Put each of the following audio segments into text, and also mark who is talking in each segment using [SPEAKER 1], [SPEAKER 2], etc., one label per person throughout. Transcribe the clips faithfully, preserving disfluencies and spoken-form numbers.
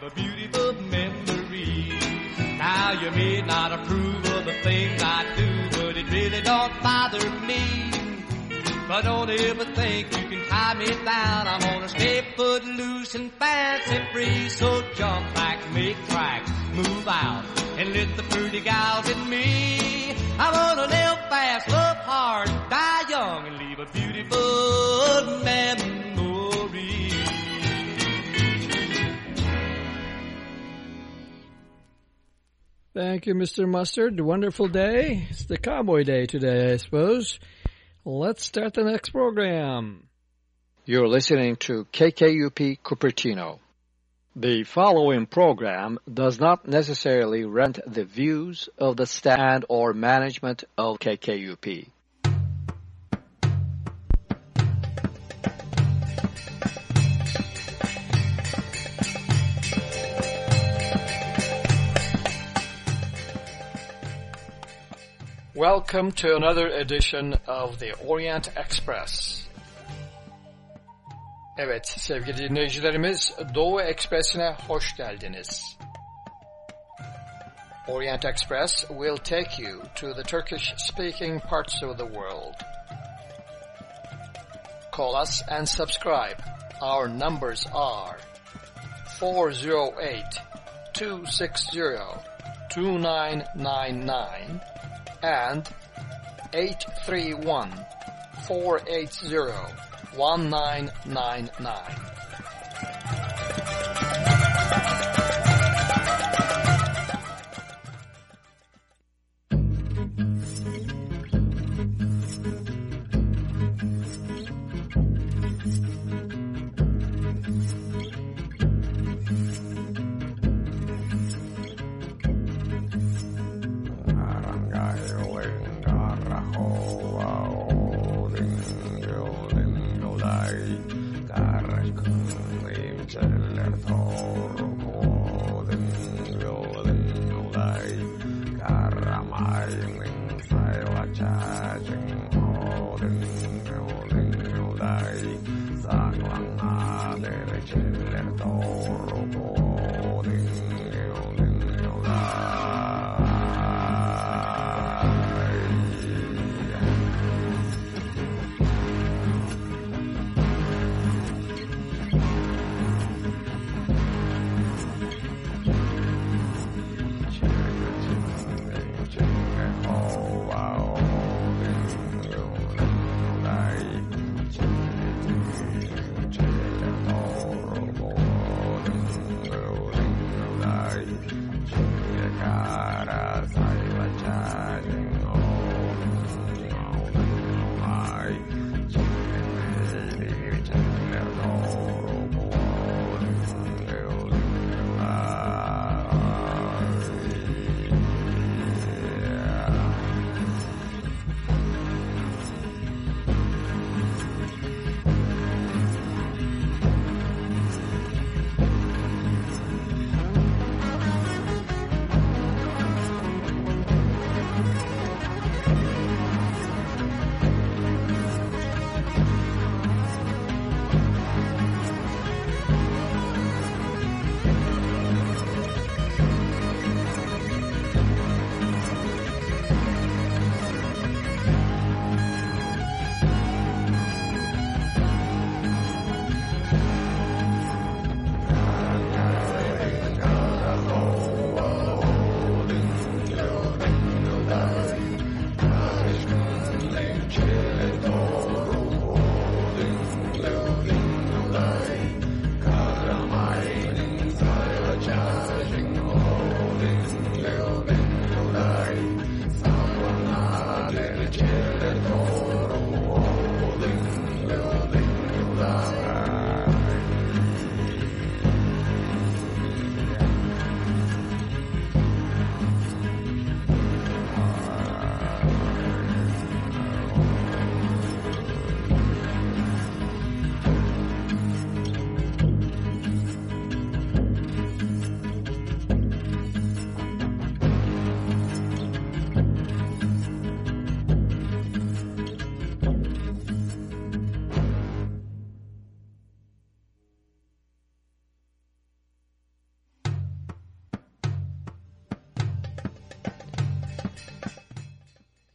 [SPEAKER 1] a beautiful memory. Now you may not approve of the things I do, but it really don't bother me. But don't ever think you can tie me down. I'm gonna stay footloose and fancy free. So jump back, make tracks, move out, and let the pretty gals in me. I wanna live fast, love hard, die young, and leave a beautiful memory.
[SPEAKER 2] Thank you, Mister Mustard. Wonderful day. It's the Cowboy Day today, I suppose. Let's start the next program.
[SPEAKER 3] You're listening to K K U P Cupertino. The following program does not necessarily rent the views of the staff or management of K K U P. Welcome to another edition of the Orient Express. Evet sevgili dinleyicilerimiz, Doğu Ekspresi'ne hoş geldiniz. Orient Express will take you to the Turkish-speaking parts of the world. Call us and subscribe. Our numbers are four oh eight, two six zero, two nine nine nine and eight three one, four eight zero, one nine nine nine.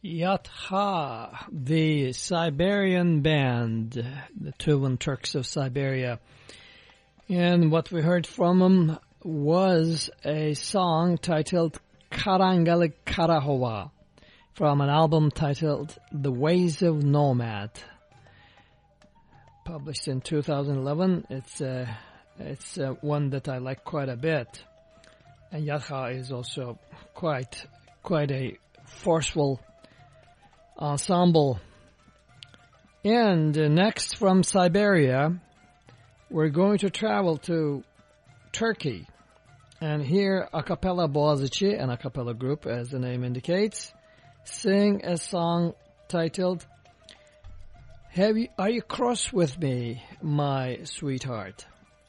[SPEAKER 2] Yatha, the Siberian band, the Tuvan Turks of Siberia. And what we heard from them was a song titled Karangalı Karahova from an album titled The Ways of Nomad. Published in two thousand eleven. It's, uh, it's uh, one that I like quite a bit. And Yatha is also quite, quite a forceful ensemble. And uh, next from Siberia, we're going to travel to Turkey. And here, a cappella Boğaziçi, an a cappella group, as the name indicates, sing a song titled, Have you, Are You Cross With Me, My Sweetheart?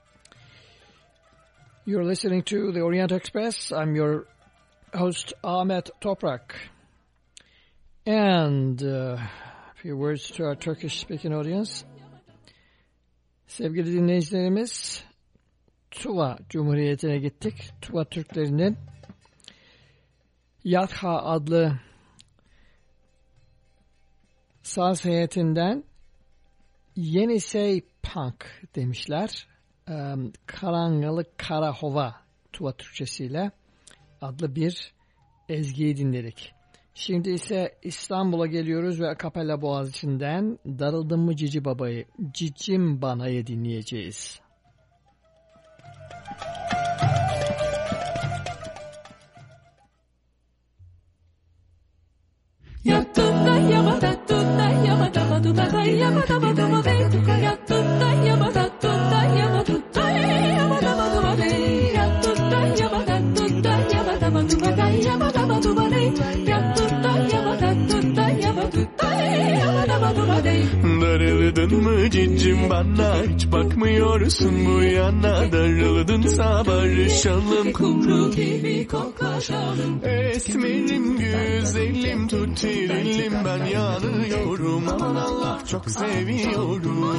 [SPEAKER 2] You're listening to the Orient Express. I'm your host, Ahmet Toprak. And uh, a few words to our Turkish-speaking audience. Sevgili dinleyicilerimiz, Tuva Cumhuriyeti'ne gittik. Tuva Türklerinin Yatha adlı saz heyetinden Yenisey Punk demişler. Um, Karangalı Karahova Tuva Türkçesiyle adlı bir ezgiyi dinledik. Şimdi ise İstanbul'a geliyoruz ve Akapella Boğaziçi'nden Darıldın mı Cici Baba'yı, Cicim Bana'yı dinleyeceğiz.
[SPEAKER 4] Yattığında yamadattığında yamadamadıda yamadamadıma dey. Yattığında yamadattığında yamadutta yamadamadıma dey. Yattığında yamadattığında yamadamadıma dey yamadamadıma dey. Yattığında yamadattığında yamadutta yamadamadıma dey.
[SPEAKER 5] Darıldın mı cicim bana, hiç bakmıyorsun bu yana. Darıldınsa barışalım,
[SPEAKER 4] kumru gibi koklaşalım.
[SPEAKER 5] Esmerim güzelim, tut dilim, ben yanıyorum. Aman Allah, çok seviyorum.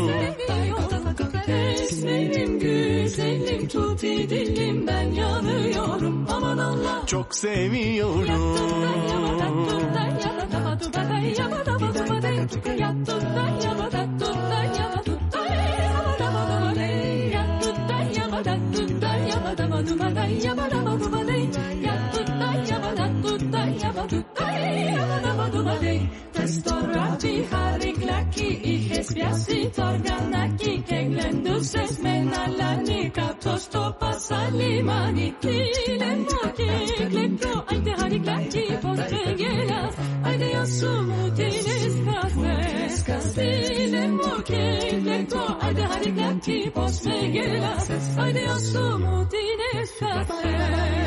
[SPEAKER 4] Esmerim güzelim, tut dilim, ben yanıyorum. Aman Allah,
[SPEAKER 5] çok seviyorum.
[SPEAKER 4] Testorati hariklaki ihes piasi torganaki keglenduses menalani kaptos topas alimani kilemo kegleko aite hariklaki postegela aite yasumutines kastes kastilemo kegleko aite hariklaki postegela aite yasumutines kastes.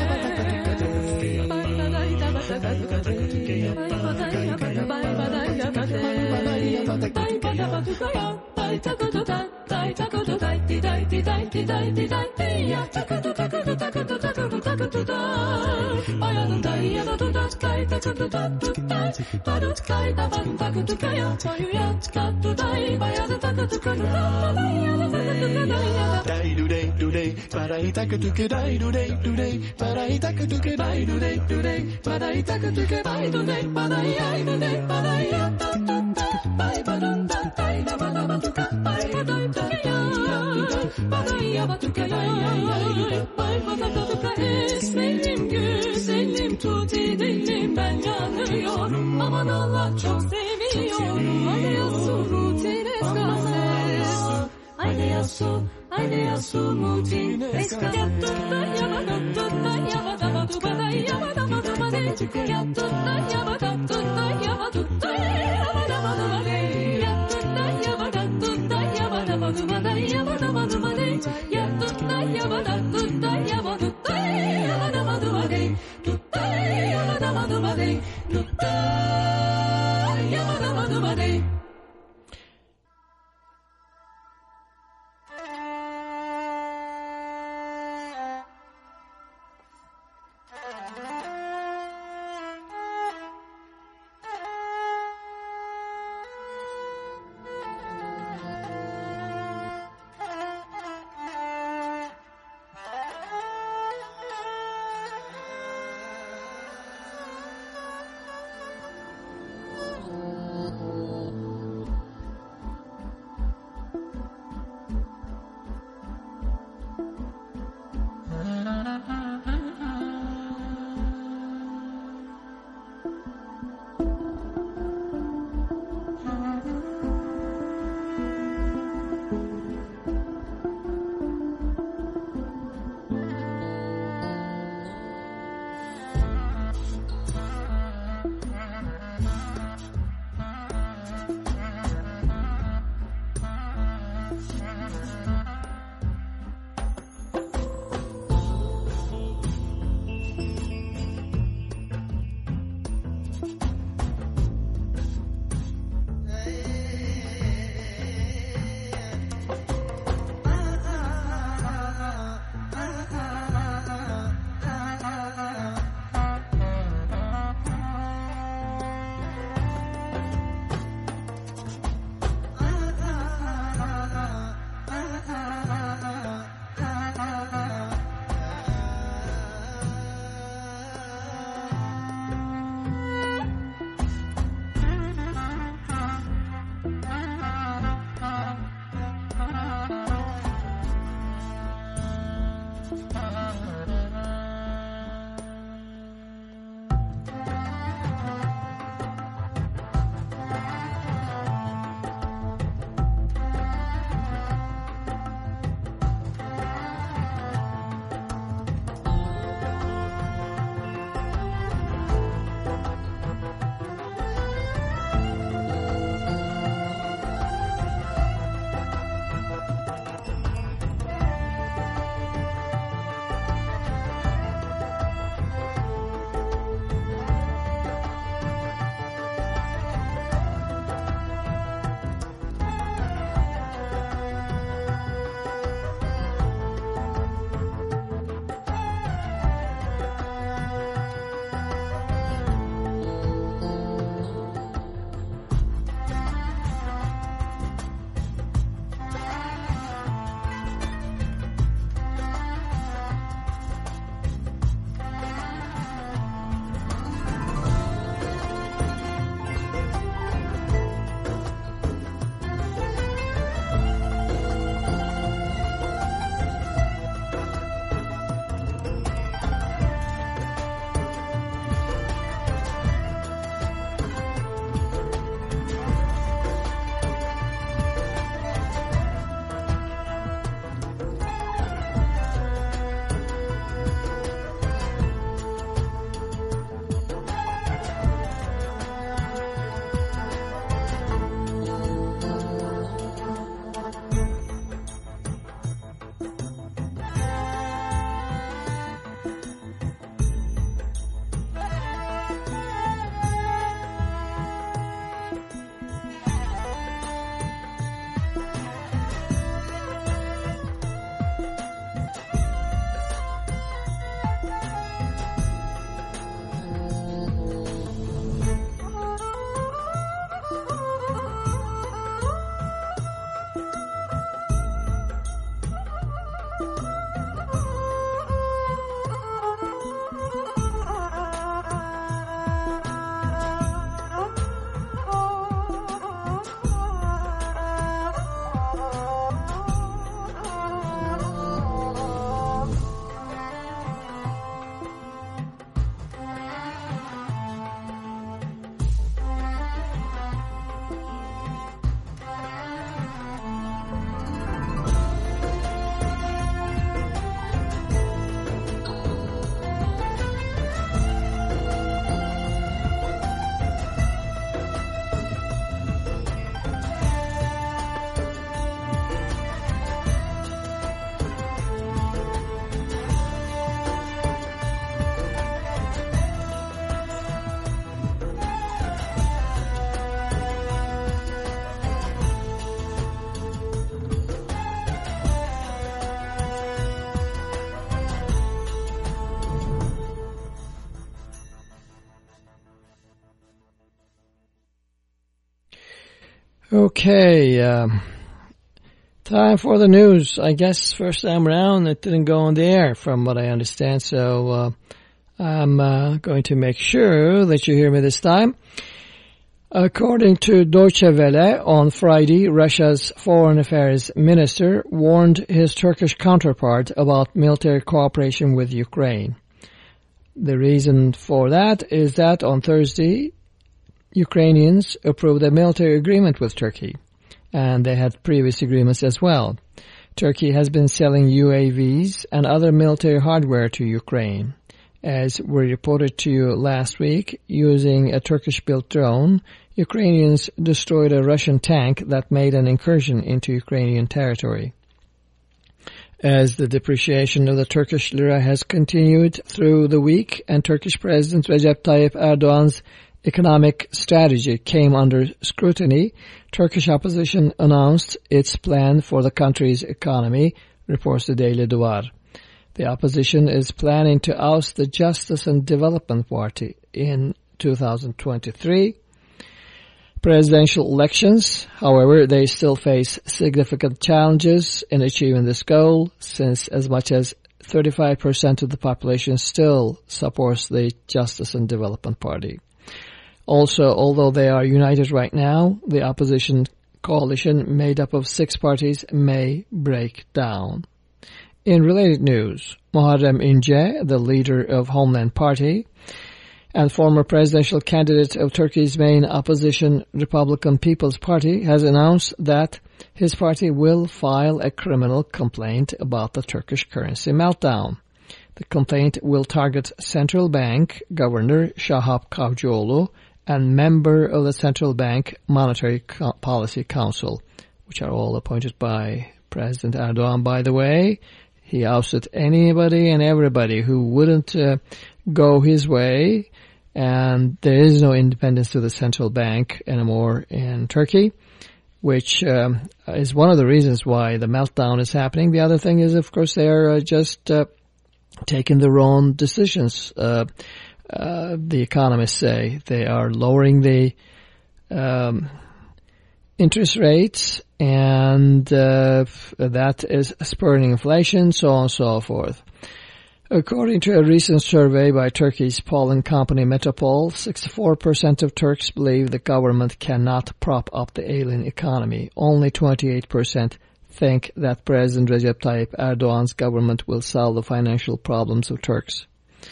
[SPEAKER 4] Esmerim güzelim, tuti dilim, ben yanıyorum. Aman Allah, çok seviyorum. Haydi yasu rutines kastes. Haydi yasu, haydi yasu mutines kastes. Yattığında yamadattığında yamadamadıma dey yamadamadıma dey. Yattığında yamadattığında yamadutta yamadamadıma dey. Yattığında yamadattığında yamadamadıma dey yamadamadıma dey. Yattığında yamadattığında yamadutta yamadamadıma dey. Tutta yamadamadıma dey. Tutta yamadamadıma dey.
[SPEAKER 2] Okay, um, time for the news. I guess first time around it didn't go on the air from what I understand, so uh, I'm uh, going to make sure that you hear me this time. According to Deutsche Welle, on Friday, Russia's foreign affairs minister warned his Turkish counterpart about military cooperation with Ukraine. The reason for that is that on Thursday, Ukrainians approved a military agreement with Turkey, and they had previous agreements as well. Turkey has been selling U A Vs and other military hardware to Ukraine. As we reported to you last week, using a Turkish-built drone, Ukrainians destroyed a Russian tank that made an incursion into Ukrainian territory. As the depreciation of the Turkish lira has continued through the week and Turkish President Recep Tayyip Erdogan's economic strategy came under scrutiny, Turkish opposition announced its plan for the country's economy, reports the Daily Duvar. The opposition is planning to oust the Justice and Development Party in two thousand twenty-three. Presidential elections, however, they still face significant challenges in achieving this goal, since as much as thirty-five percent of the population still supports the Justice and Development Party. Also, although they are united right now, the opposition coalition made up of six parties may break down. In related news, Muharrem İnce, the leader of Homeland Party and former presidential candidate of Turkey's main opposition Republican People's Party, has announced that his party will file a criminal complaint about the Turkish currency meltdown. The complaint will target Central Bank Governor Şahap Kavcıoğlu and member of the Central Bank Monetary Co- Policy Council, which are all appointed by President Erdogan, by the way. He ousted anybody and everybody who wouldn't uh, go his way, and there is no independence to the central bank anymore in Turkey, which um, is one of the reasons why the meltdown is happening. The other thing is, of course, they are uh, just uh, taking their own decisions. Uh, uh, the economists say they are lowering the um, interest rates, and uh, that is spurring inflation, so on and so forth. According to a recent survey by Turkey's polling company Metropol, sixty-four percent of Turks believe the government cannot prop up the ailing economy. Only twenty-eight percent think that President Recep Tayyip Erdogan's government will solve the financial problems of Turks.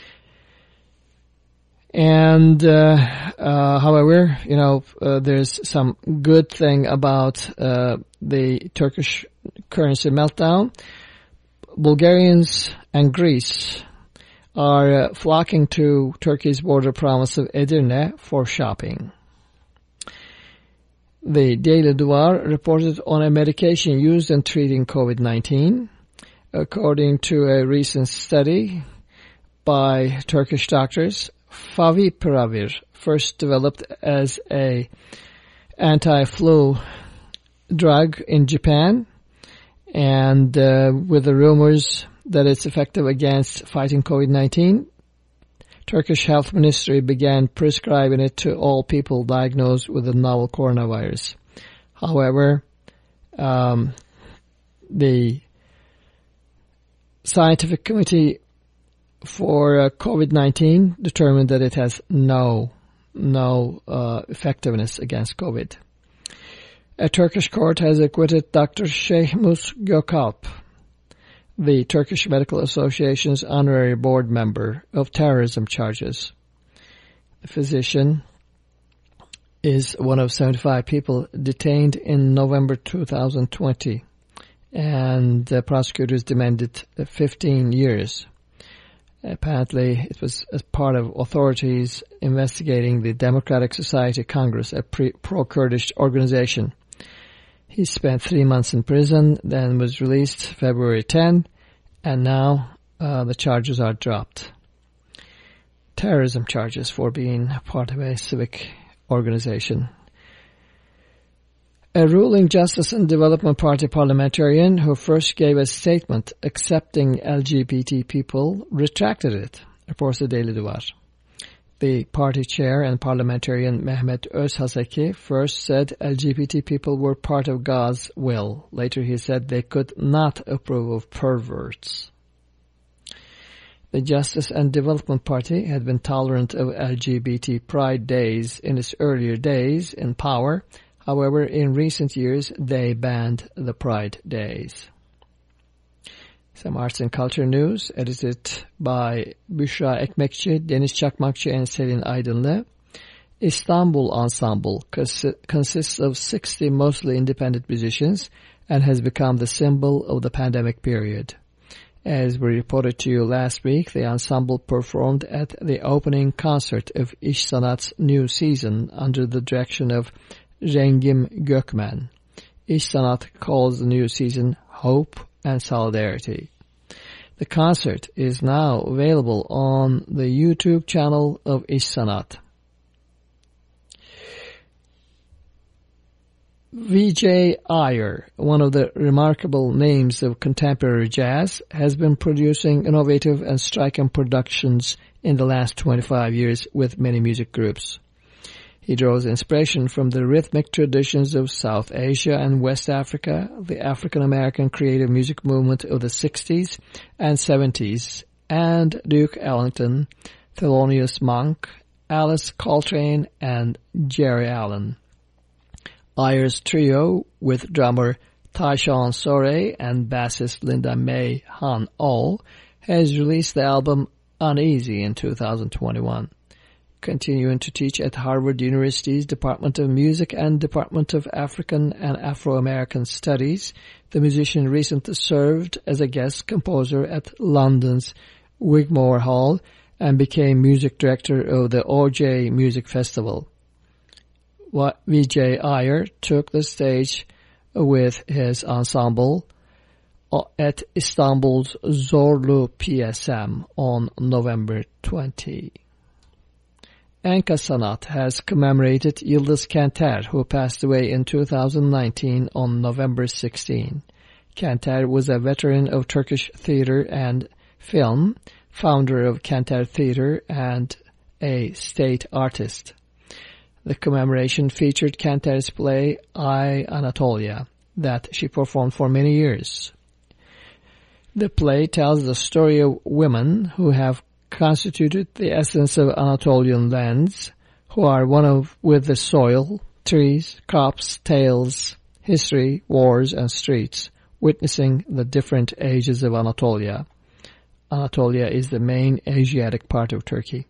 [SPEAKER 2] And, uh, uh, however, you know, uh, there's some good thing about uh, the Turkish currency meltdown. Bulgarians and Greece are uh, flocking to Turkey's border province of Edirne for shopping. The Daily Duvar reported on a medication used in treating COVID nineteen. According to a recent study by Turkish doctors, Favipiravir, first developed as a anti-flu drug in Japan, and uh, with the rumors that it's effective against fighting COVID nineteen, Turkish Health Ministry began prescribing it to all people diagnosed with the novel coronavirus. However, um, the Scientific Committee for uh, COVID nineteen determined that it has no no uh, effectiveness against COVID. A Turkish court has acquitted Doctor Şehmus Gökalp, the Turkish Medical Association's honorary board member, of terrorism charges. The physician is one of seventy-five people detained in November two thousand twenty, and the prosecutors demanded fifteen years. Apparently, it was as part of authorities investigating the Democratic Society Congress, a pro-Kurdish organization. He spent three months in prison, then was released February tenth, and now uh, the charges are dropped. Terrorism charges for being part of a civic organization. A ruling Justice and Development Party parliamentarian who first gave a statement accepting L G B T people retracted it, reports the Daily Duvar. The party chair and parliamentarian Mehmet Özhaseki first said L G B T people were part of God's will. Later he said they could not approve of perverts. The Justice and Development Party had been tolerant of L G B T pride days in its earlier days in power. However, in recent years, they banned the pride days. Some arts and culture news, edited by Büşra Ekmekçi, Deniz Çakmakçı, and Selin Aydınlı. Istanbul Ensemble consists of sixty mostly independent musicians and has become the symbol of the pandemic period. As we reported to you last week, the ensemble performed at the opening concert of İş Sanat's new season under the direction of Rengim Gökmen. İş Sanat calls the new season Hope and Solidarity. The concert is now available on the YouTube channel of İş Sanat. Vijay Iyer, one of the remarkable names of contemporary jazz, has been producing innovative and striking productions in the last twenty-five years with many music groups. He draws inspiration from the rhythmic traditions of South Asia and West Africa, the African-American creative music movement of the sixties and seventies, and Duke Ellington, Thelonious Monk, Alice Coltrane, and Jerry Allen. Iyer's trio, with drummer Tyshawn Sorey and bassist Linda May Han Oh, has released the album Uneasy in two thousand twenty-one. Continuing to teach at Harvard University's Department of Music and Department of African and Afro-American Studies, the musician recently served as a guest composer at London's Wigmore Hall and became music director of the O J Music Festival. Vijay Iyer took the stage with his ensemble at Istanbul's Zorlu P S M on November twentieth. Enka Sanat has commemorated Yıldız Kanter, who passed away in two thousand nineteen on November sixteenth. Kanter was a veteran of Turkish theater and film, founder of Kanter Theater, and a state artist. The commemoration featured Kanter's play I, Anatolia, that she performed for many years. The play tells the story of women who have constituted the essence of Anatolian lands, who are one of with the soil, trees, crops, tales, history, wars, and streets, witnessing the different ages of Anatolia. Anatolia is the main Asiatic part of Turkey.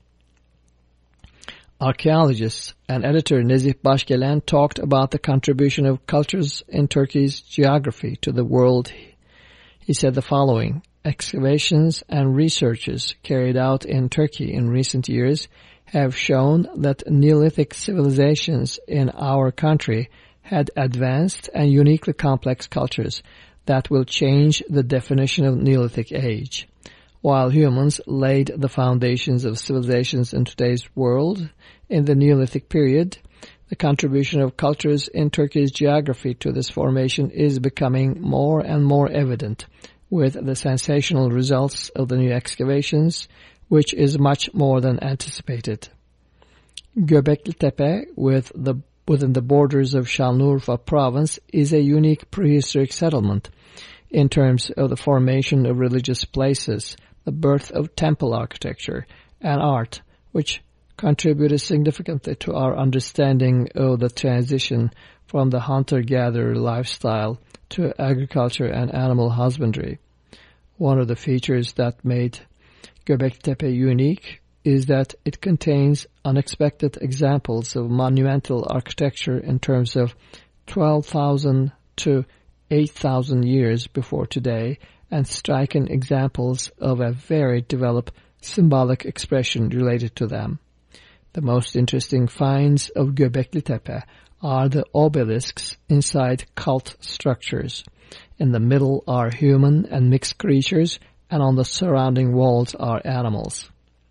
[SPEAKER 2] Archaeologist and editor Nezih Başgelen talked about the contribution of cultures in Turkey's geography to the world. He said the following: excavations and researches carried out in Turkey in recent years have shown that Neolithic civilizations in our country had advanced and uniquely complex cultures that will change the definition of Neolithic age. While humans laid the foundations of civilizations in today's world in the Neolithic period, the contribution of cultures in Turkey's geography to this formation is becoming more and more evident with the sensational results of the new excavations, which is much more than anticipated. Göbekli Tepe, with the, within the borders of Şanlıurfa province, is a unique prehistoric settlement in terms of the formation of religious places, the birth of temple architecture and art, which contributed significantly to our understanding of the transition from the hunter-gatherer lifestyle to agriculture and animal husbandry. One of the features that made Göbekli Tepe unique is that it contains unexpected examples of monumental architecture in terms of twelve thousand to eight thousand years before today, and striking examples of a very developed symbolic expression related to them. The most interesting finds of Göbekli Tepe are the obelisks inside cult structures. In the middle are human and mixed creatures, and on the surrounding walls are animals.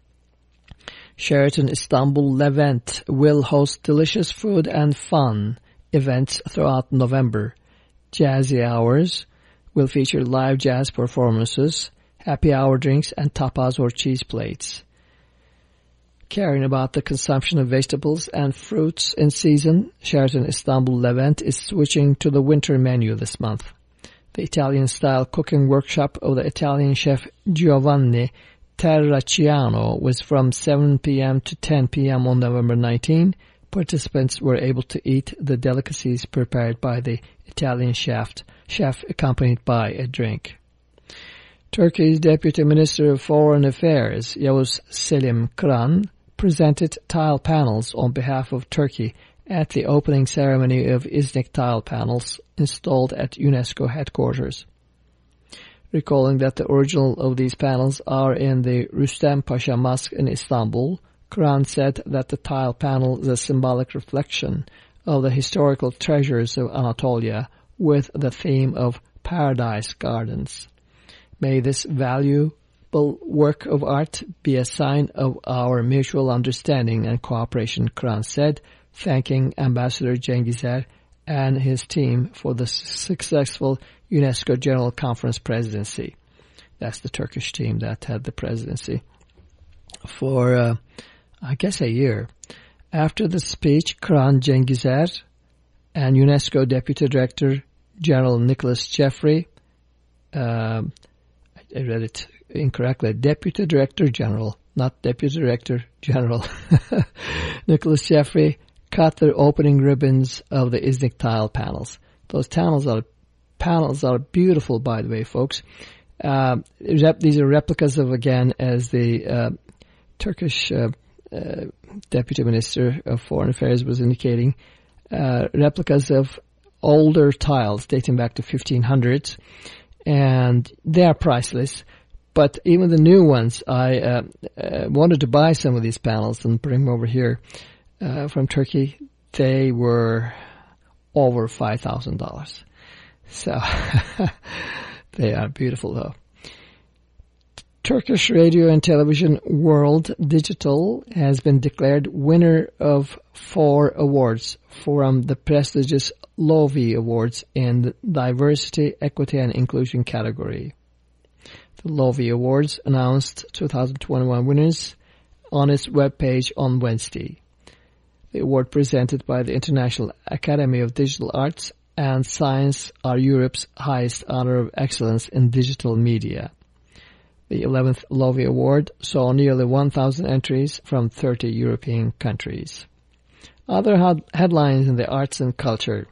[SPEAKER 2] Sheraton Istanbul Levent will host delicious food and fun events throughout November. Jazzy Hours will feature live jazz performances, happy hour drinks, and tapas or cheese plates. Caring about the consumption of vegetables and fruits in season, Sheraton Istanbul Levent is switching to the winter menu this month. The Italian-style cooking workshop of the Italian chef Giovanni Terracciano was from seven p.m. to ten p.m. on November nineteenth. Participants were able to eat the delicacies prepared by the Italian chef, chef accompanied by a drink. Turkey's Deputy Minister of Foreign Affairs, Yavuz Selim Kıran, presented tile panels on behalf of Turkey at the opening ceremony of Iznik tile panels installed at UNESCO headquarters. Recalling that the original of these panels are in the Rüstem Pasha Mosque in Istanbul, Kıran said that the tile panel is a symbolic reflection of the historical treasures of Anatolia with the theme of paradise gardens. May this valuable work of art be a sign of our mutual understanding and cooperation, Kıran said, thanking Ambassador Cengizer and his team for the successful UNESCO General Conference presidency. That's the Turkish team that had the presidency for, uh, I guess, a year. After the speech, Kıran, Cengizer, and UNESCO Deputy Director General Nicholas Jeffrey, uh, I read it incorrectly, Deputy Director General, not Deputy Director General, Nicholas Jeffrey, cut the opening ribbons of the Iznik tile panels. Those panels are panels are beautiful, by the way, folks. Uh, these are replicas of, again, as the uh, Turkish uh, uh, Deputy Minister of Foreign Affairs was indicating, uh, replicas of older tiles dating back to fifteen hundreds, and they are priceless. But even the new ones, I uh, uh, wanted to buy some of these panels and bring them over here uh, from Turkey. They were over five thousand dollars. So they are beautiful, though. Turkish Radio and Television World Digital has been declared winner of four awards from the prestigious Lovi Awards in the Diversity, Equity and Inclusion category. The Lovi Awards announced two thousand twenty-one winners on its webpage on Wednesday. The award presented by the International Academy of Digital Arts and Science are Europe's highest honor of excellence in digital media. The eleventh Lovi Award saw nearly one thousand entries from thirty European countries. Other had- headlines in the arts and culture.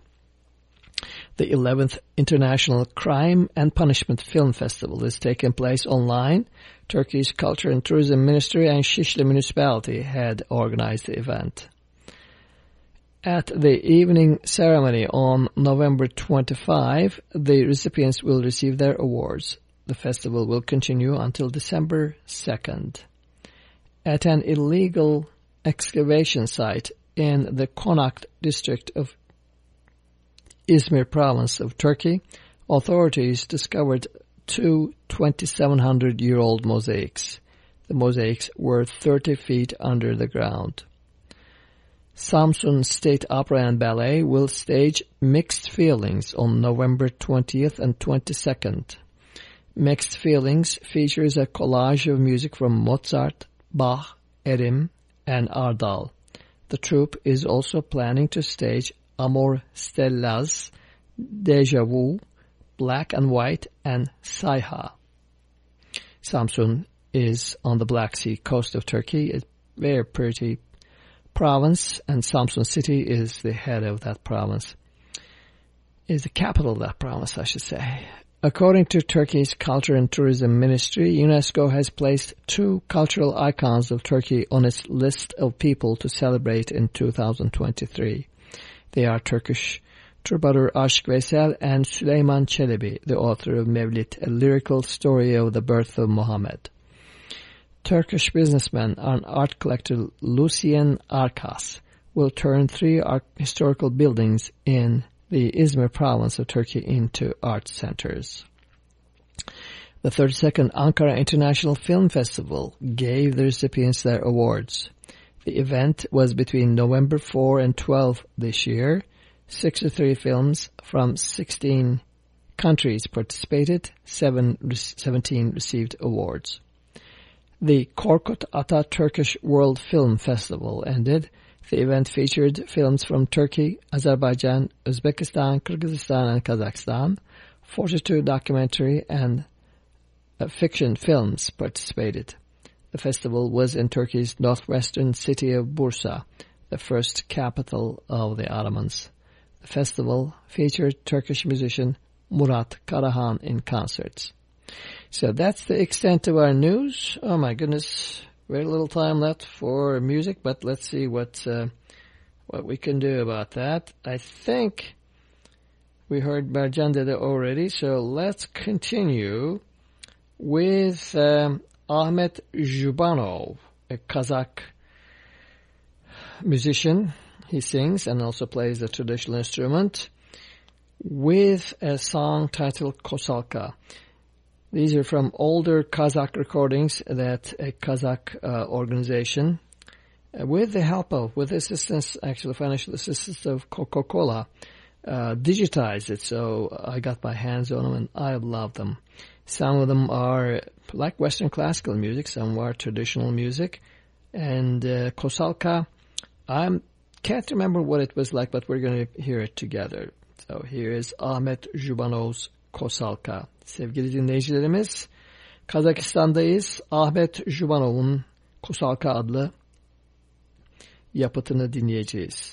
[SPEAKER 2] The eleventh International Crime and Punishment Film Festival is taking place online. Turkey's Culture and Tourism Ministry and Şişli Municipality had organized the event. At the evening ceremony on November twenty-fifth, the recipients will receive their awards. The festival will continue until December second. At an illegal excavation site in the Konak district of Izmir province of Turkey, authorities discovered two twenty-seven hundred year old mosaics. The mosaics were thirty feet under the ground. Samsun State Opera and Ballet will stage Mixed Feelings on November twentieth and twenty-second. Mixed Feelings features a collage of music from Mozart, Bach, Erim, and Ardal. The troupe is also planning to stage Amor Stellas, Deja Vu, Black and White, and Sayha. Samsun is on the Black Sea coast of Turkey, a very pretty province, and Samsun City is the head of that province, is the capital of that province, I should say. According to Turkey's Culture and Tourism Ministry, UNESCO has placed two cultural icons of Turkey on its list of people to celebrate in two thousand twenty-three. They are Turkish troubadour Aşk Veysel and Süleyman Çelebi, the author of Mevlid, a lyrical story of the birth of Muhammad. Turkish businessman and art collector Lucien Arkas will turn three art historical buildings in the Izmir province of Turkey into art centers. The thirty-second Ankara International Film Festival gave the recipients their awards. The event was between November fourth and twelfth this year. sixty-three films from sixteen countries participated. Seven, seventeen received awards. The Korkut Ata Turkish World Film Festival ended. The event featured films from Turkey, Azerbaijan, Uzbekistan, Kyrgyzstan, and Kazakhstan. forty-two documentary and uh, fiction films participated. The festival was in Turkey's northwestern city of Bursa, the first capital of the Ottomans. The festival featured Turkish musician Murat Karahan in concerts. So that's the extent of our news. Oh my goodness, very little time left for music, but let's see what uh, what we can do about that. I think we heard Mercan Dede already, so let's continue with um, Ahmet Zhubanov, a Kazakh musician. He sings and also plays the traditional instrument with a song titled Kosalka. These are from older Kazakh recordings that a Kazakh uh, organization, uh, with the help of, with assistance, actually financial assistance of Coca-Cola, uh, digitized it. So I got my hands on them and I love them. Some of them are like Western classical music, some are traditional music. And uh, Kosalka, I can't remember what it was like, but we're going to hear it together. So here is Ahmet Zhubanov's Kosalka. Sevgili dinleyicilerimiz, Kazakistan'dayız. Ahmet Zhubanov'un Kosalka adlı yapıtını dinleyeceğiz.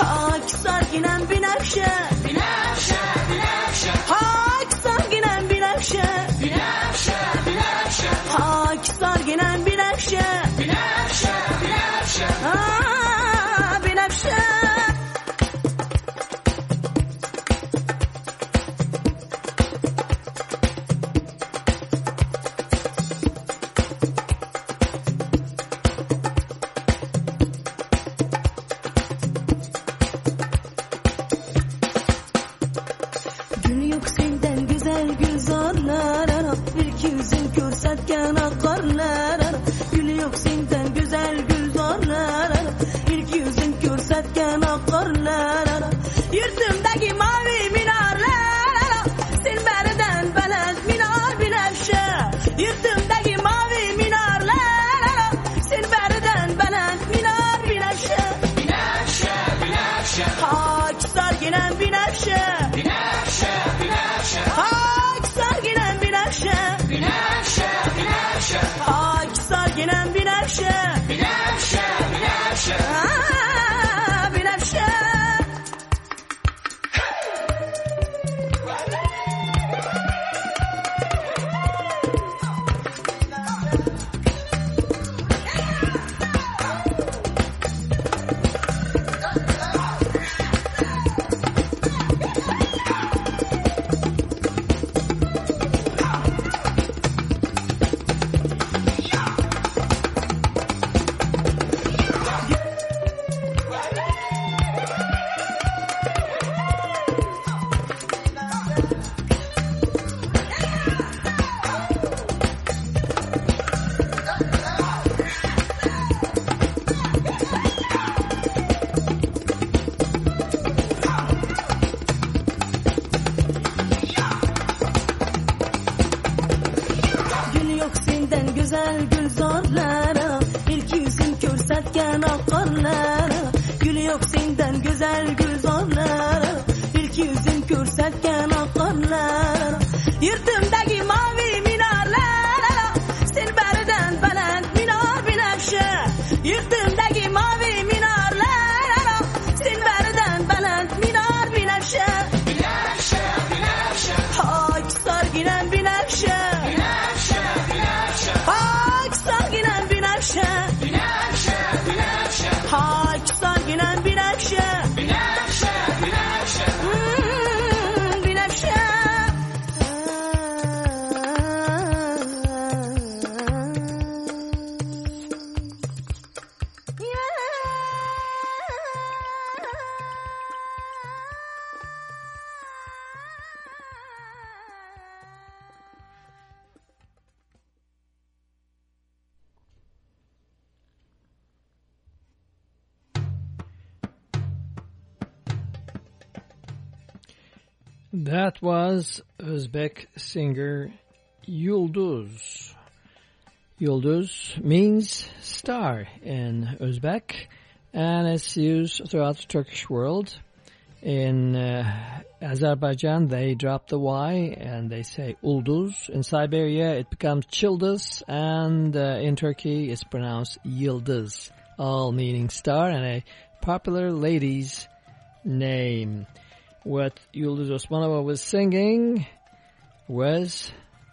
[SPEAKER 6] Binafşe, Binafşe, Binafşe, Hak sarginen Binafşe. binafşe. Gül yok senden güzel gülzarlar ara, ilk yüzün körsetken akarlar ara. Gül yok senden güzel gülzarlar ara, ilk yüzün körsetken akarlar ara. Yurtumdaki mavi minarlar ara, silmerden beled minar binafşe. Yurtumdaki mavi minarlar ara, silmerden beled minar binafşe. Binafşe, binafşe, Pakistan ginen binafşe. Pakistan ginen binafşe. Binafşe, binafşe, Pakistan ginen binafşe. Binafşe, binafşe, Aa, binafşe. Gül yok senden güzel gülzarlara, ilk yüzün körsetken akarlara. Gül yok senden güzel gülzarlara, ilk yüzün körsetken akarlara. Yurtumdaki mavi minarlara, silberden beled minar binafşe. Yurtumdaki mavi minarlara, silberden beled minar binafşe. Binafşe, binafşe, Pakistan ginen binafşe. Pakistan ginen binafşe. Binafşe, binafşe, Pakistan ginen binafşe. Binafşe, binafşe, Hmm, binafşe.
[SPEAKER 2] That was Uzbek singer Yulduz. Yulduz means star in Uzbek, and it's used throughout the Turkish world. In uh, Azerbaijan, they drop the Y and they say Ulduz. In Siberia, it becomes Childuz, and uh, in Turkey, it's pronounced Yıldız, all meaning star and a popular lady's name. What Yulduz Osmanova was singing was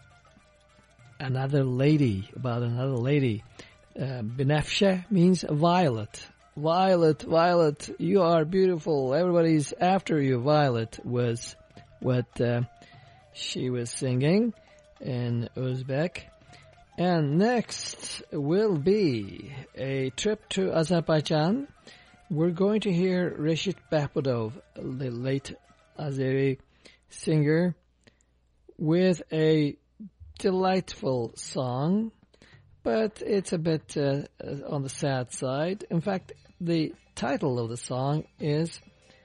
[SPEAKER 2] another lady, about another lady. Uh, Binafşe means violet. Violet, Violet, you are beautiful. Everybody's after you, Violet, was what uh, she was singing in Uzbek. And next will be a trip to Azerbaijan. We're going to hear Reşit Behbudov, the late Azeri singer, with a delightful song, but it's a bit uh, on the sad side. In fact, the title of the song is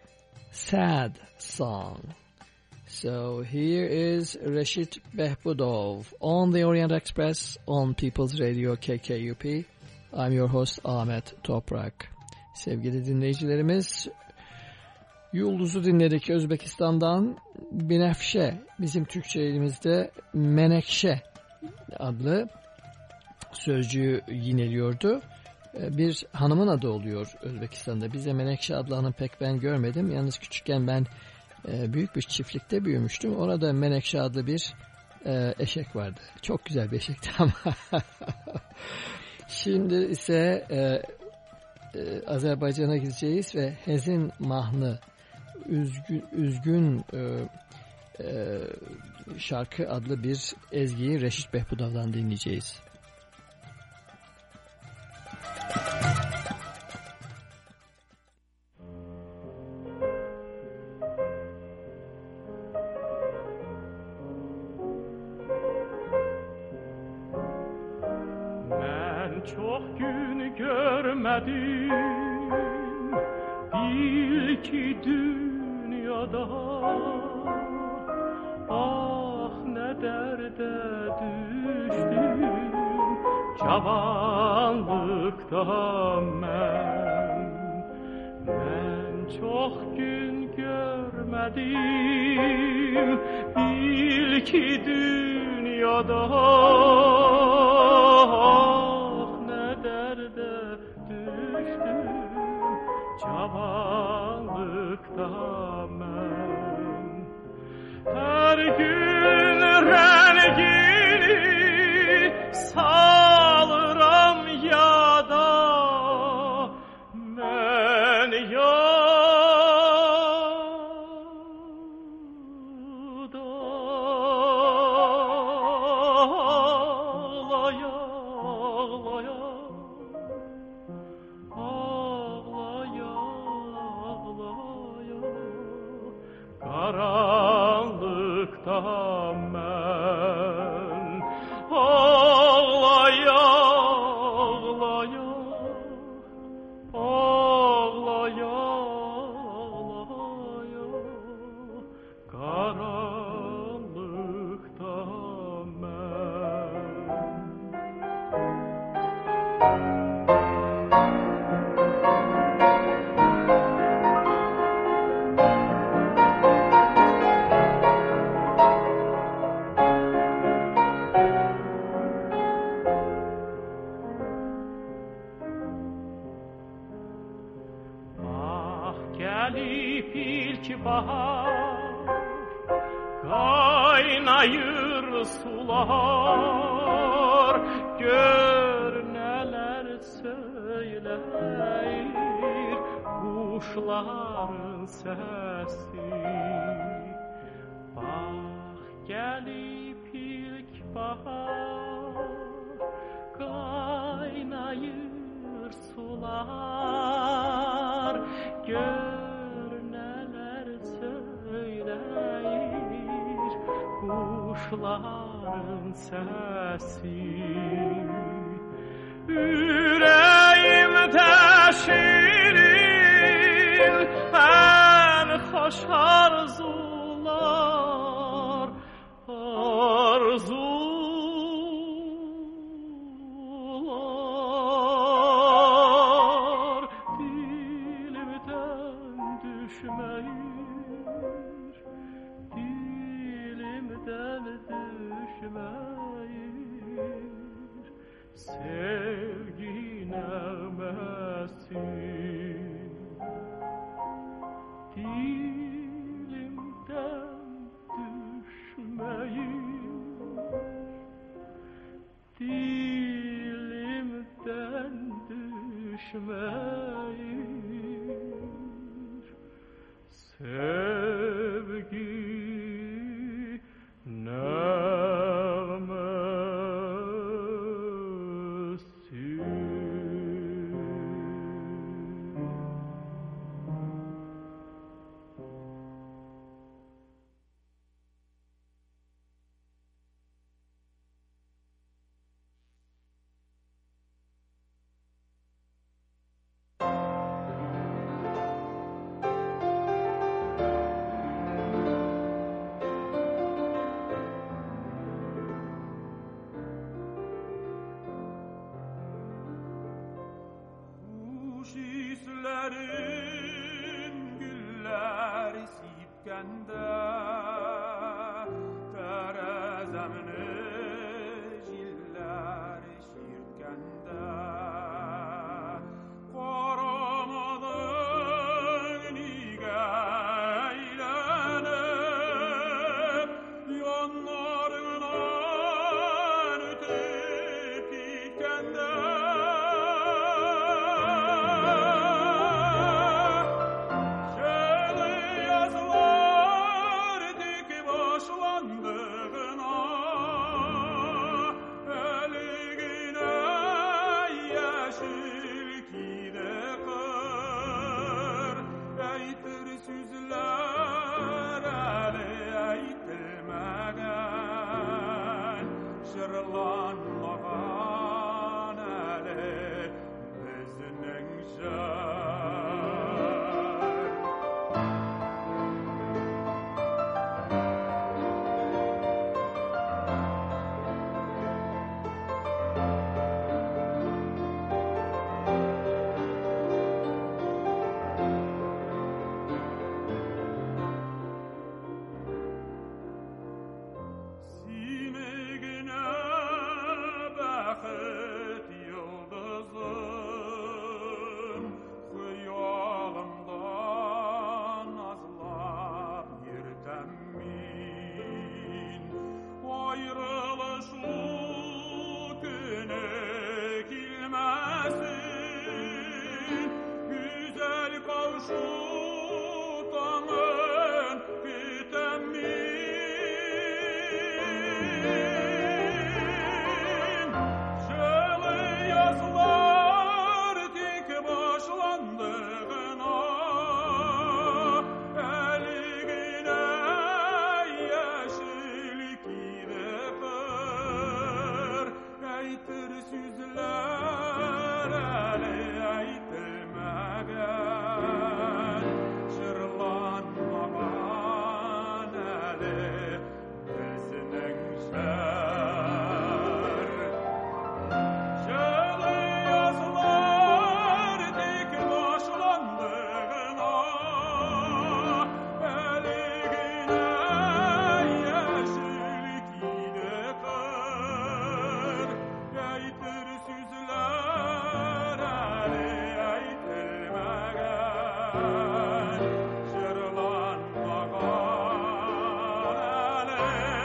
[SPEAKER 2] Sad Song. So here is Reşit Behbudov on the Orient Express on People's Radio K K U P. I'm your host Ahmet Toprak. Sevgili dinleyicilerimiz, Yulduz'u dinledik Özbekistan'dan. Binafşe, bizim Türkçe elimizde Menekşe adlı sözcüğü yineliyordu. Bir hanımın adı oluyor Özbekistan'da. Bize Menekşe adlı hanım pek ben görmedim. Yalnız küçükken ben büyük bir çiftlikte büyümüştüm. Orada Menekşe adlı bir eşek vardı. Çok güzel bir eşekti ama. Şimdi ise e, Azerbaycan'a gideceğiz ve Hezin Mahnı üzgün, üzgün e, e, şarkı adlı bir ezgiyi Reşit Behbudov'dan dinleyeceğiz.
[SPEAKER 7] Çok gün görmedim, bil ki dünyada, ah ne derde düştüm, cavanlıkta ben. Ben çok gün görmedim, bil ki dünyada, cavanlıkta ben. Her gün rengini salırım yada, ben yada ağlaya ağlaya. Karanlıkta ben ağlaya ağlaya ağlaya ağlaya karanlıkta gelip ilk bahar kaynayır sular, gör neler söyleyir kuşların sesi. Bak gelip ilk bahar kaynayır sular, gör neler söyleyir kuşların sesi. Yüreğimde şirin en hoş arzular, arzular dilimden düşmeyir, dilimden düşmeyir sevgi nevmesi. Dilimden düşmeyir, dilimden düşmeyir sevgi nevmesi. Hislerim güller sipkende, terezemini jiller şirkende, koramadın nigeylenip, yanlarından ötüp gitkende. şutanın bitemin şöyle yazlar dik başlandığına eligine yeşillik gider aytır süzler eli aytılmagan şırlanmagan eli desinin şer şöyle yazlar dik başlandığına eligine yeşillik gider aytır süzler eli aytılmagan şırlanmagan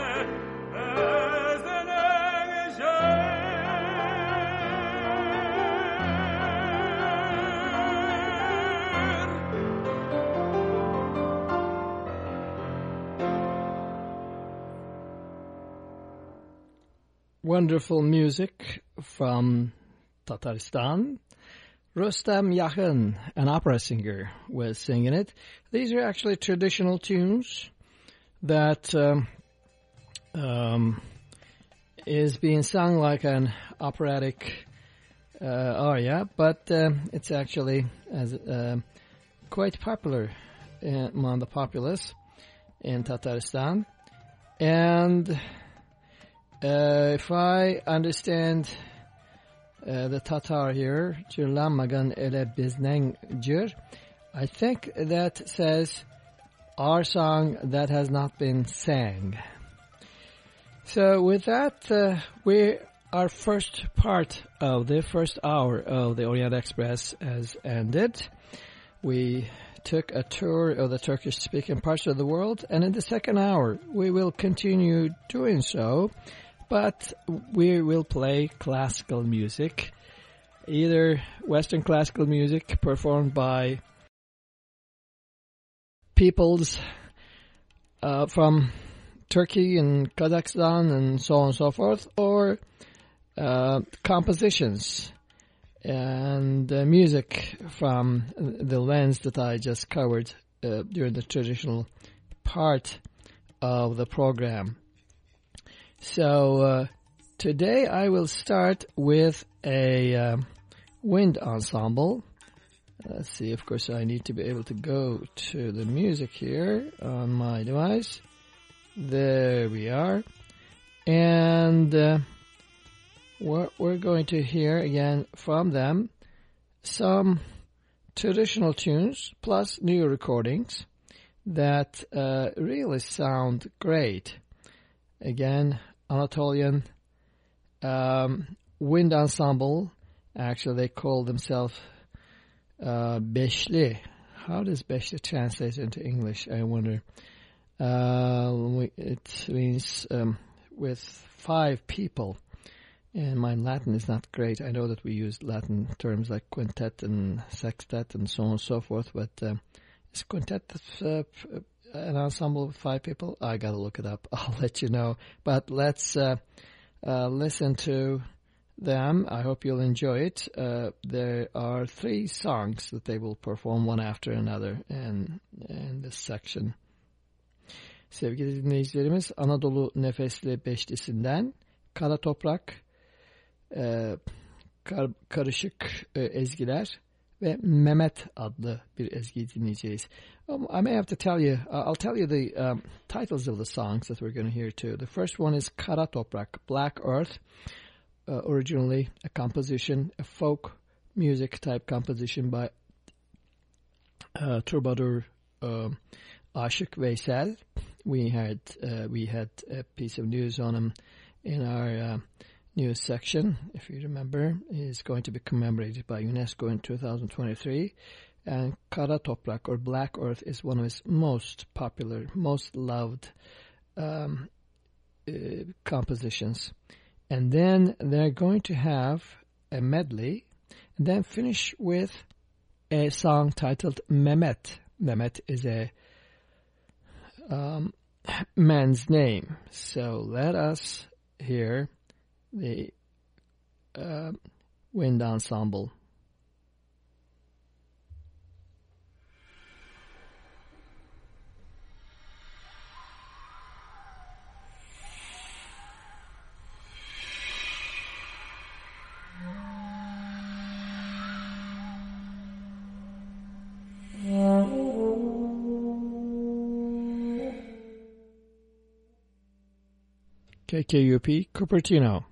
[SPEAKER 7] eli desinin
[SPEAKER 2] Wonderful music from Tatarstan. Rustam Yakın, an opera singer, was singing it. These are actually traditional tunes that um, um, is being sung like an operatic uh, aria, but uh, it's actually as uh, quite popular among the populace in Tatarstan. And uh, if I understand uh, the Tatar here, Çırlanmagan ele bizden cır, I think that says our song that has not been sang. So with that, uh, we our first part of the first hour of the Orient Express has ended. We took a tour of the Turkish-speaking parts of the world, and in the second hour, we will continue doing so, but we will play classical music, either Western classical music performed by peoples uh, from Turkey and Kazakhstan and so on and so forth, or uh, compositions and uh, music from the lands that I just covered uh, during the traditional part of the program. So uh, today I will start with a uh, wind ensemble. Let's see, of course I need to be able to go to the music here on my device. There we are. And uh, we're, we're going to hear again from them some traditional tunes plus new recordings that uh, really sound great. Again, Anatolian um, wind ensemble. Actually, they call themselves uh, Beşli. How does Beşli translate into English, I wonder? Uh, it means um, with five people. And my Latin is not great. I know that we use Latin terms like quintet and sextet and so on and so forth, but uh, is quintet uh, an ensemble of five people? I gotta look it up. I'll let you know. But let's uh, uh, listen to them. I hope you'll enjoy it. Uh, there are three songs that they will perform one after another in, in this section. Sevgili dinleyicilerimiz, Anadolu Nefesli Beşlisi'nden Kara Toprak, e, kar, Karışık e, Ezgiler ve Mehmet adlı bir ezgi dinleyeceğiz. Um, I may have to tell you, uh, I'll tell you the um, titles of the songs that we're going to hear too. The first one is Kara Toprak, Black Earth, uh, originally a composition, a folk music type composition by uh, Troubadour uh, Aşık Veysel. We had uh, we had a piece of news on him in our uh, news section. If you remember, he's going to be commemorated by UNESCO in two thousand twenty-three. And Kara Toprak, or Black Earth, is one of his most popular, most loved um, uh, compositions. And then they're going to have a medley, and then finish with a song titled Mehmet. Mehmet is a um, man's name. So let us hear the uh, wind ensemble. K K U P Cupertino.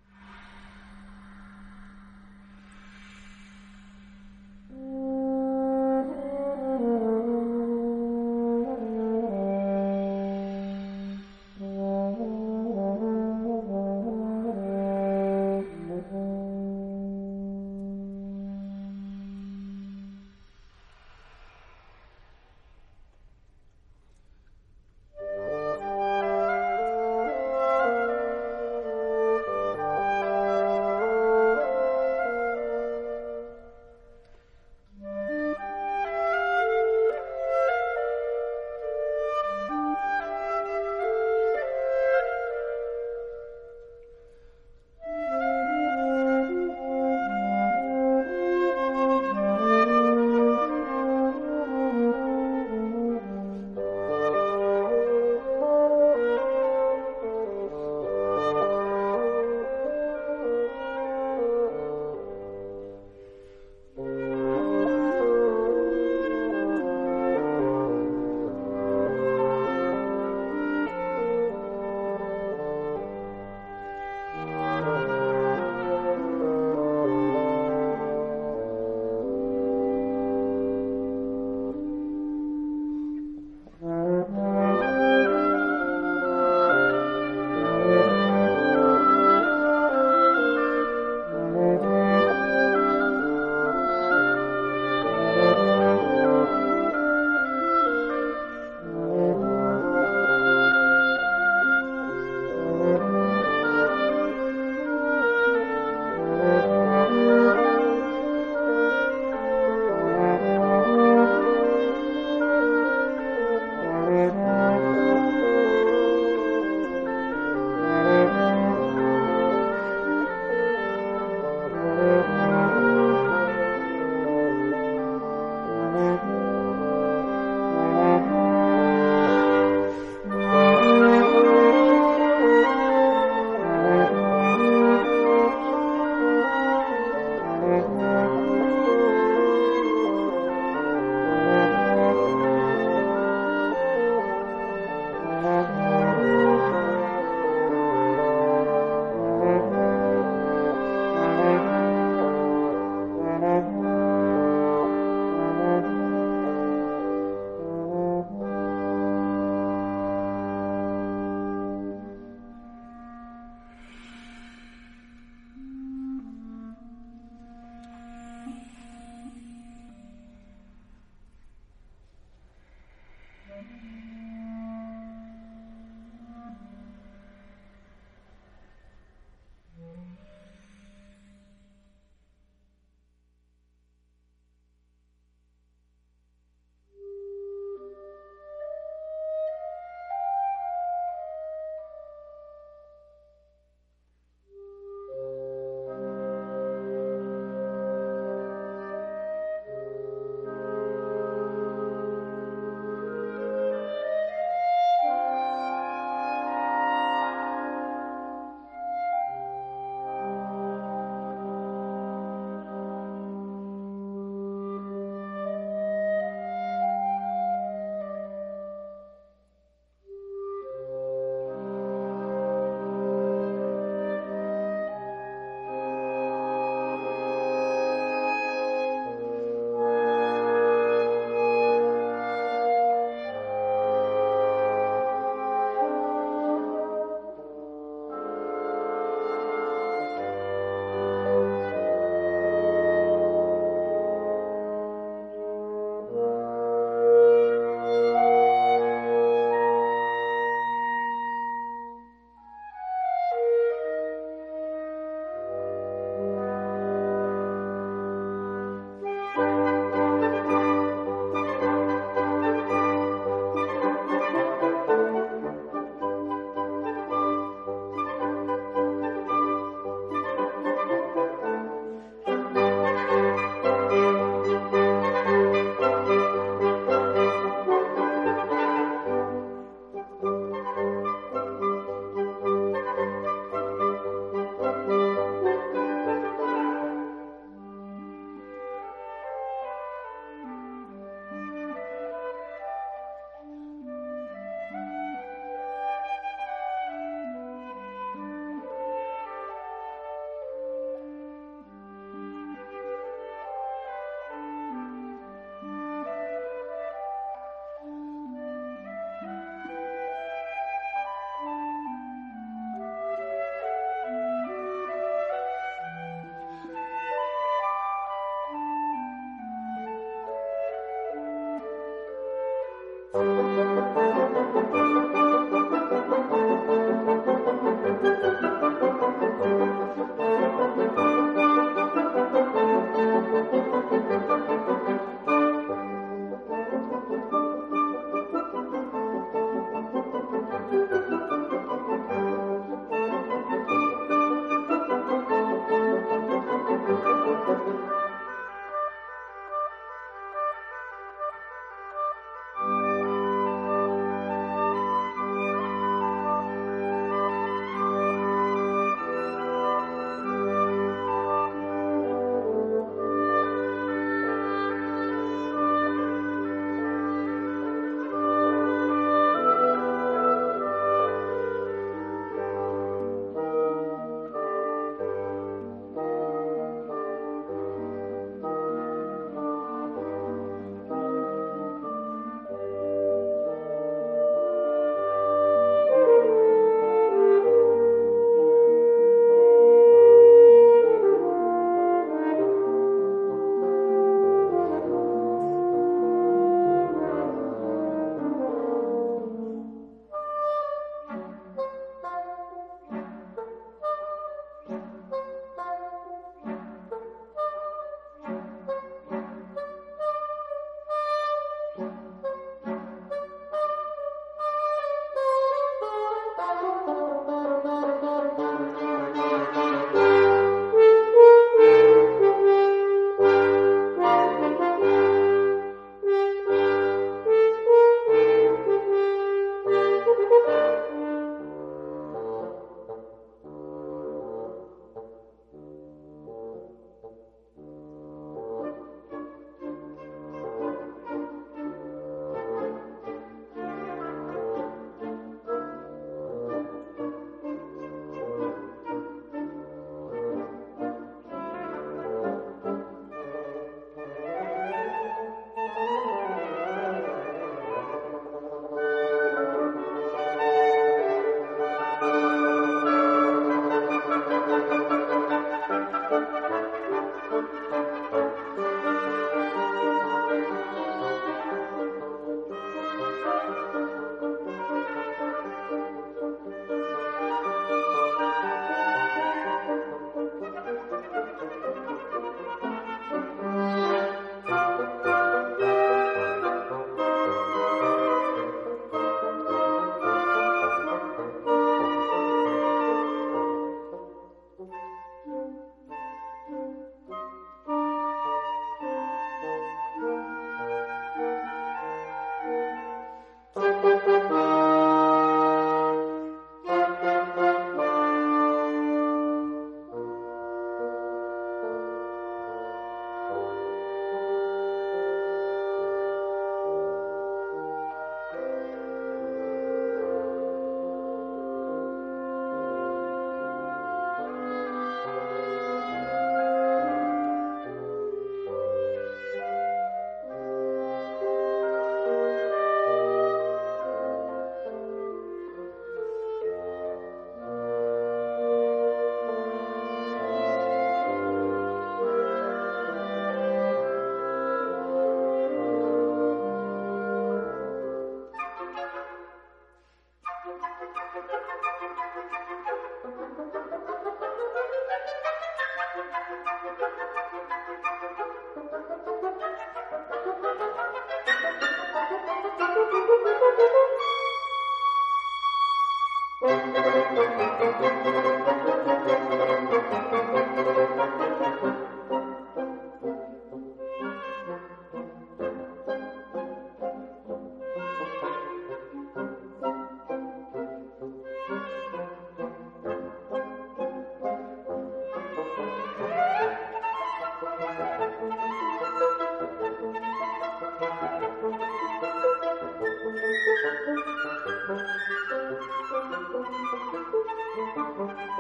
[SPEAKER 6] Thank you.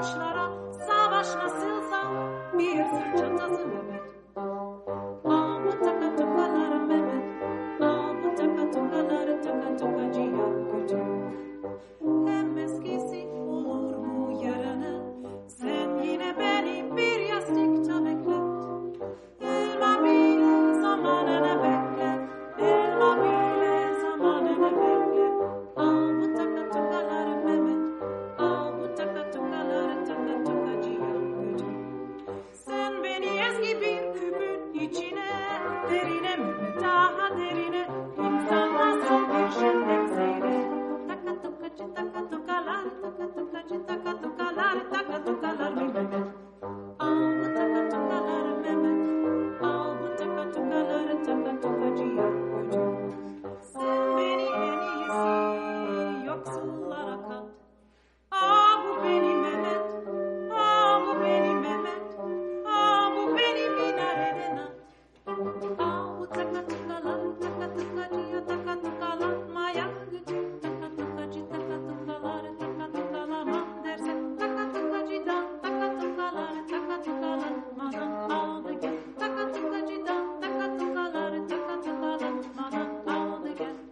[SPEAKER 8] boşlara savaş nasılsa bir sırt çantası Mehmet. Aa bu taka tukalar Mehmet. Aa bu taka tukaları taka tukacıya götür. Hem eskisi olur mu yarını? Sen yine beni bir yastıkta beklet. Elma bile zamanını bekle. Elma bile zamanını bekle. Aa bu taka tukaları Mehmet. Aa bu taka tukaları taka tukacıya götür. Sen beni eski bir küpün içine, derine Mehmet, daha derine. İnsan nasıl bir şenlik seyre. Taka tukacı taka tukalar, taka tukacı taka tukalar, taka tukalar Mehmet. Aa bu taka tukaları Mehmet. Aa bu taka tukaları taka tukacıya götür. Sen beni en iyisi yoksullara kat. Aa bu benim Mehmet. Aa bu benim Mehmet. Aa bu benim minareden at. Aa bu taka tukalar, taka tukacıya taka tukalanmaya götür. Taka tukacı taka tukalar, taka tukalamam derse. Taka tukacıdan taka tukalar, taka tukalanmadan al da gel. Taka tukacıdan taka tukalar, taka tukalanmadan al da gel.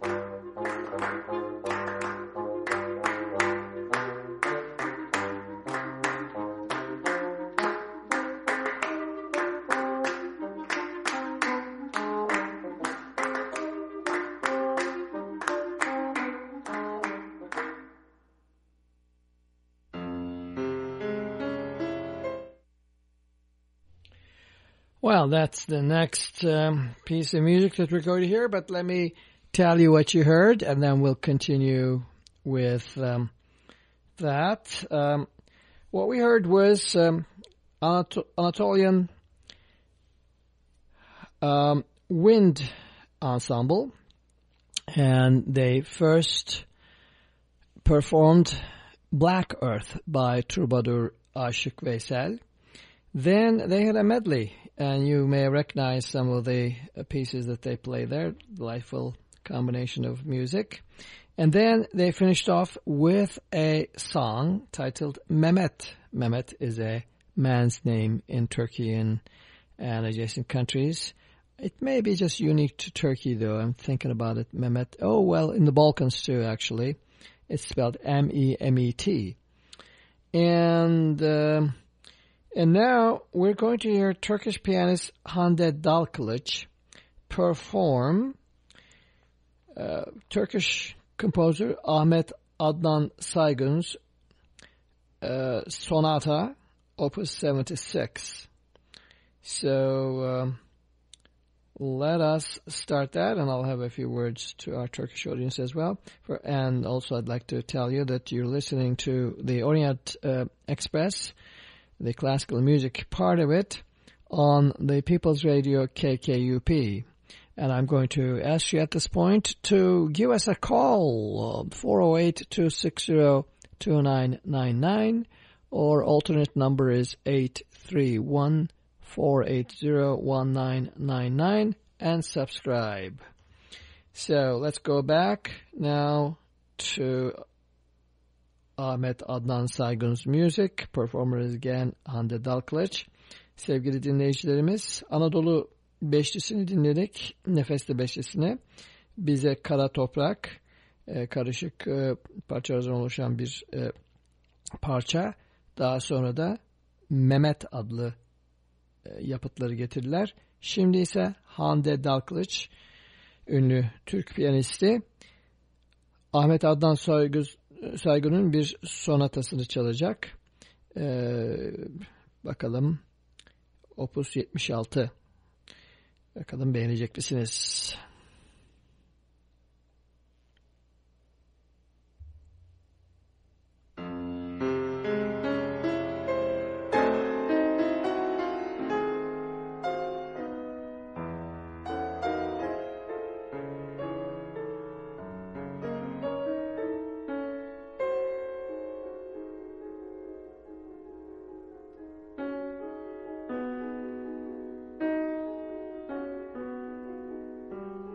[SPEAKER 2] Well, that's the next um, piece of music that we're going to hear, but let me tell you what you heard, and then we'll continue with um, that. Um, what we heard was um, Anat- Anatolian um, Wind Ensemble, and they first performed Black Earth by Troubadour Aşık Veysel. Then they had a medley, and you may recognize some of the uh, pieces that they play there, delightful combination of music. And then they finished off with a song titled Mehmet. Mehmet is a man's name in Turkey and, and adjacent countries. It may be just unique to Turkey, though. I'm thinking about it. Mehmet. Oh, well, in the Balkans, too, actually. It's spelled M E M E T. And... Um, And now we're going to hear Turkish pianist Hande Dalkılıç perform uh, Turkish composer Ahmet Adnan Saygun's uh, Sonata, Opus seventy-six. So um, let us start that, and I'll have a few words to our Turkish audience as well. For, and also I'd like to tell you that you're listening to the Orient uh, Express, the classical music part of it, on the People's Radio K K U P. And I'm going to ask you at this point to give us a call, four oh eight, two six zero, two nine nine nine, or alternate number is eight three one, four eight zero, one nine nine nine, and subscribe. So let's go back now to Ahmet Adnan Saygun's music. Performer is again Hande Dalkılıç. Sevgili dinleyicilerimiz, Anadolu Beşlisini dinledik. Nefesli Beşlisini. Bize Kara Toprak, e, karışık e, parçalardan oluşan bir e, parça. Daha sonra da Mehmet adlı e, yapıtları getirdiler. Şimdi ise Hande Dalkılıç, ünlü Türk piyanisti, Ahmet Adnan Saygun Saygun'un bir sonatasını çalacak. Ee, bakalım. Opus yetmiş altı. Bakalım beğenecek misiniz?
[SPEAKER 8] Thank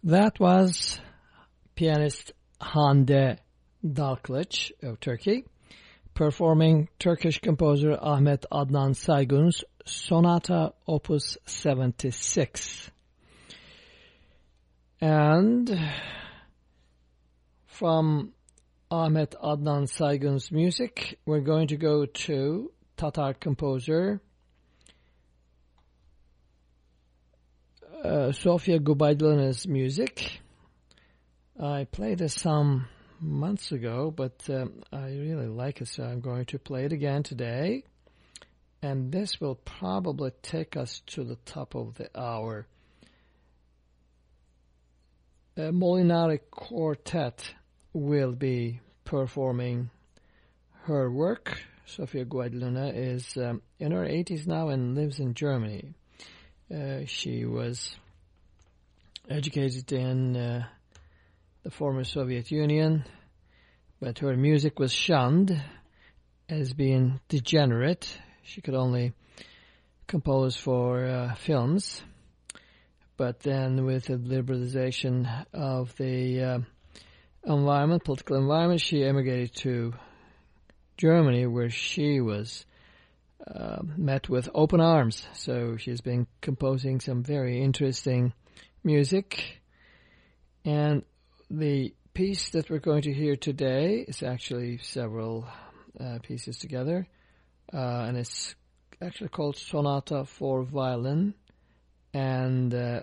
[SPEAKER 2] That was pianist Hande Dalkılıç of Turkey performing Turkish composer Ahmet Adnan Saygun's Sonata Opus seventy-six. And from Ahmet Adnan Saygun's music, we're going to go to Tatar composer uh, Sofia Gubaidulina's music. I played this some months ago, but um, I really like it, so I'm going to play it again today. And this will probably take us to the top of the hour. Uh, Molinari Quartet will be performing her work. Sofia Gubaidulina is um, in her eighties now and lives in Germany. Uh, she was educated in uh, the former Soviet Union, but her music was shunned as being degenerate. She could only compose for uh, films. But then with the liberalization of the uh, environment, political environment, she emigrated to Germany, where she was uh, met with open arms. So she's been composing some very interesting music. And the piece that we're going to hear today is actually several uh, pieces together. Uh, and it's actually called Sonata for Violin and uh,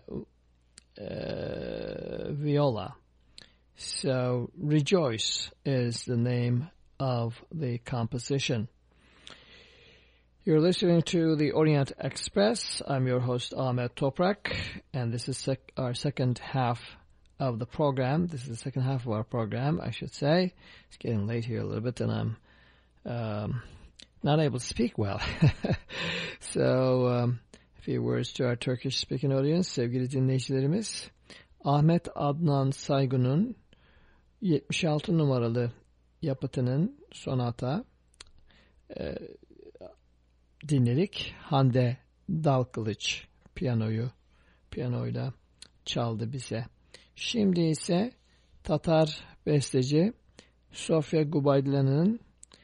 [SPEAKER 2] uh, Viola. So Rejoice is the name of the composition. You're listening to the Orient Express. I'm your host Ahmet Toprak, and this is sec our second half of the program. This is the second half of our program, I should say. It's getting late here a little bit, and I'm um, not able to speak well. So, um, a few words to our Turkish-speaking audience. Sevgili dinleyicilerimiz, Ahmet Adnan Saygun'un yetmiş altı numaralı yapıtının Sonata e, dinledik. Hande Dalkılıç piyanoyu, piyanoyla çaldı bize. Şimdi ise Tatar besteci Sofia Gubaidulina'nın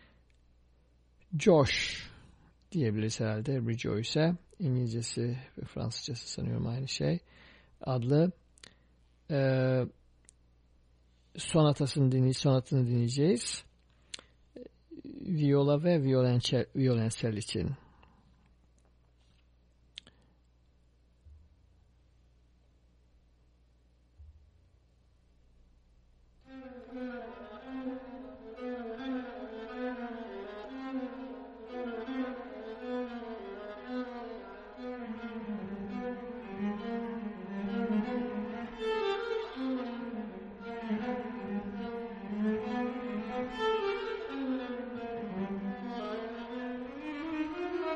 [SPEAKER 2] Josh diyebiliriz herhalde. Rejoice'e, İngilizcesi ve Fransızcası sanıyorum aynı şey, adlı e, sonatasını dinley sonatını dinleyeceğiz. Viola ve violensel, violensel için.
[SPEAKER 4] Thank you.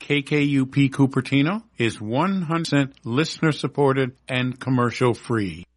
[SPEAKER 9] K K U P Cupertino is one hundred percent listener supported and commercial free.